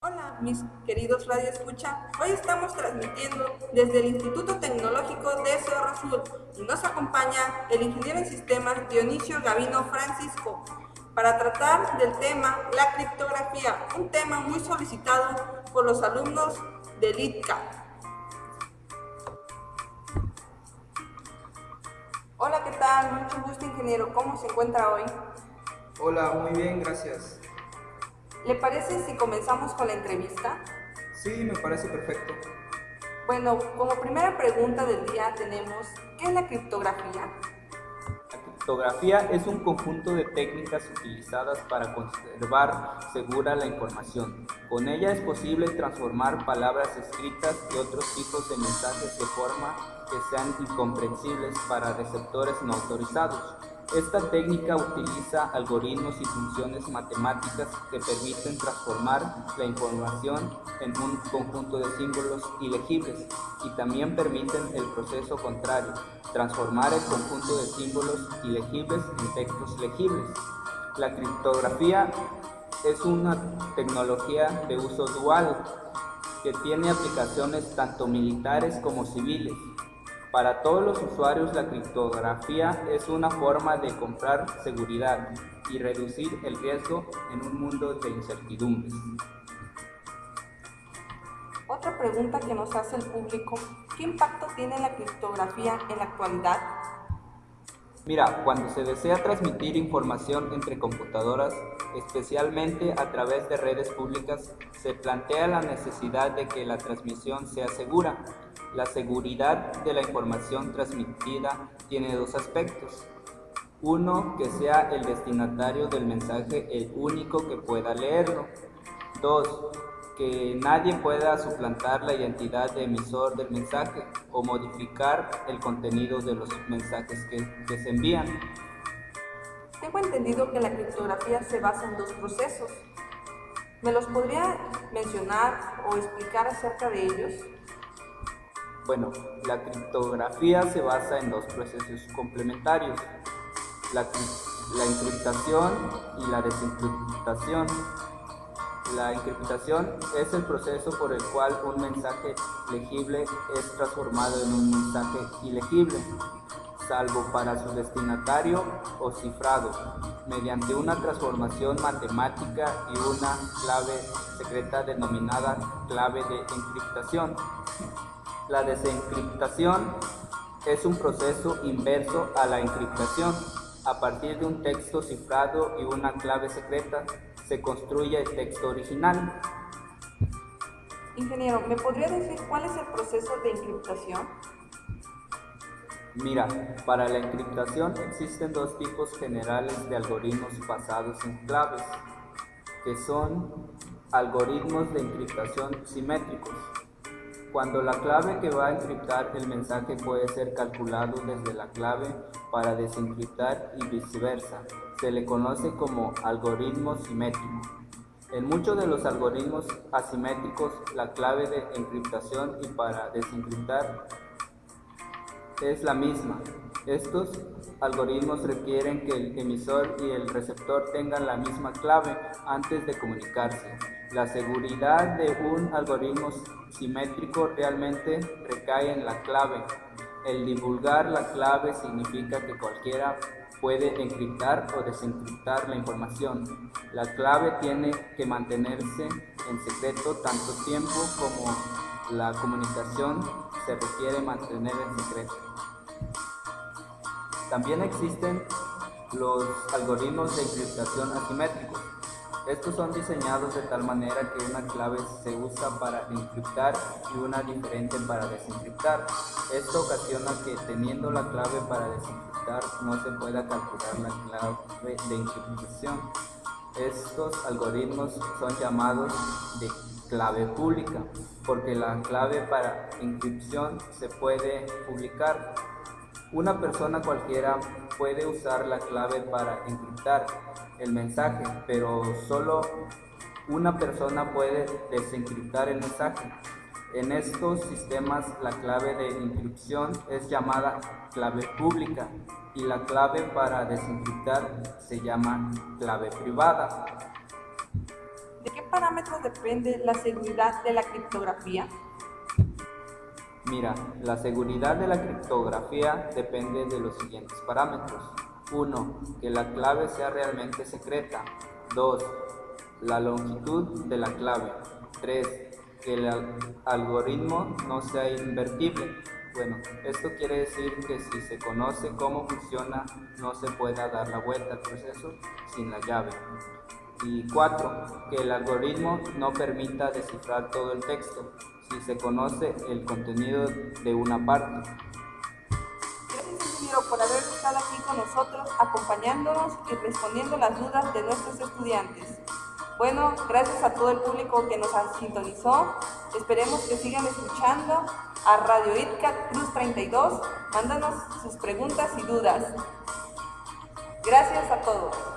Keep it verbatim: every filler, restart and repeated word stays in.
Hola, mis queridos Radio Escucha. Hoy estamos transmitiendo desde el Instituto Tecnológico de Cerro Azul y nos acompaña el ingeniero en sistemas Dionisio Gavino Francisco para tratar del tema la criptografía, un tema muy solicitado por los alumnos del I T C A. Hola, ¿qué tal? Mucho gusto, ingeniero. ¿Cómo se encuentra hoy? Hola, muy bien, gracias. ¿Le parece si comenzamos con la entrevista? Sí, me parece perfecto. Bueno, como primera pregunta del día tenemos, ¿qué es la criptografía? La criptografía es un conjunto de técnicas utilizadas para conservar segura la información. Con ella es posible transformar palabras escritas y otros tipos de mensajes de forma que sean incomprensibles para receptores no autorizados. Esta técnica utiliza algoritmos y funciones matemáticas que permiten transformar la información en un conjunto de símbolos ilegibles y también permiten el proceso contrario, transformar el conjunto de símbolos ilegibles en textos legibles. La criptografía es una tecnología de uso dual que tiene aplicaciones tanto militares como civiles. Para todos los usuarios, la criptografía es una forma de comprar seguridad y reducir el riesgo en un mundo de incertidumbres. Otra pregunta que nos hace el público, ¿qué impacto tiene la criptografía en la actualidad? Mira, cuando se desea transmitir información entre computadoras, especialmente a través de redes públicas, se plantea la necesidad de que la transmisión sea segura. La seguridad de la información transmitida tiene dos aspectos. Uno, que sea el destinatario del mensaje el único que pueda leerlo. Dos, que nadie pueda suplantar la identidad de emisor del mensaje o modificar el contenido de los mensajes que, que se envían. Tengo entendido que la criptografía se basa en dos procesos. ¿Me los podría mencionar o explicar acerca de ellos? Bueno, la criptografía se basa en dos procesos complementarios, la, la encriptación y la desencriptación. La encriptación es el proceso por el cual un mensaje legible es transformado en un mensaje ilegible, salvo para su destinatario o cifrado, mediante una transformación matemática y una clave secreta denominada clave de encriptación. La desencriptación es un proceso inverso a la encriptación. A partir de un texto cifrado y una clave secreta, se construye el texto original. Ingeniero, ¿me podría decir cuál es el proceso de encriptación? Mira, para la encriptación existen dos tipos generales de algoritmos basados en claves, que son algoritmos de encriptación simétricos. Cuando la clave que va a encriptar el mensaje puede ser calculado desde la clave para desencriptar y viceversa, se le conoce como algoritmo simétrico. En muchos de los algoritmos asimétricos, la clave de encriptación y para desencriptar es la misma. Estos algoritmos requieren que el emisor y el receptor tengan la misma clave antes de comunicarse. La seguridad de un algoritmo simétrico realmente recae en la clave. El divulgar la clave significa que cualquiera puede encriptar o desencriptar la información. La clave tiene que mantenerse en secreto tanto tiempo como la comunicación se requiere mantener en secreto. También existen los algoritmos de encriptación asimétricos. Estos son diseñados de tal manera que una clave se usa para encriptar y una diferente para desencriptar. Esto ocasiona que, teniendo la clave para desencriptar, no se pueda calcular la clave de encriptación. Estos algoritmos son llamados de clave pública, porque la clave para encriptación se puede publicar. Una persona cualquiera puede usar la clave para encriptar el mensaje, pero solo una persona puede desencriptar el mensaje. En estos sistemas, la clave de encriptación es llamada clave pública y la clave para desencriptar se llama clave privada. ¿De qué parámetros depende la seguridad de la criptografía? Mira, la seguridad de la criptografía depende de los siguientes parámetros. uno. Que la clave sea realmente secreta. dos. La longitud de la clave. tres. Que el al- algoritmo no sea invertible. Bueno, esto quiere decir que si se conoce cómo funciona, no se pueda dar la vuelta al proceso sin la llave. Y cuatro. Que el algoritmo no permita descifrar todo el texto si se conoce el contenido de una parte. Gracias, ingeniero, por haber estado aquí con nosotros, acompañándonos y respondiendo las dudas de nuestros estudiantes. Bueno, gracias a todo el público que nos sintonizó. Esperemos que sigan escuchando a Radio ITCAT Cruz treinta y dos. Mándanos sus preguntas y dudas. Gracias a todos.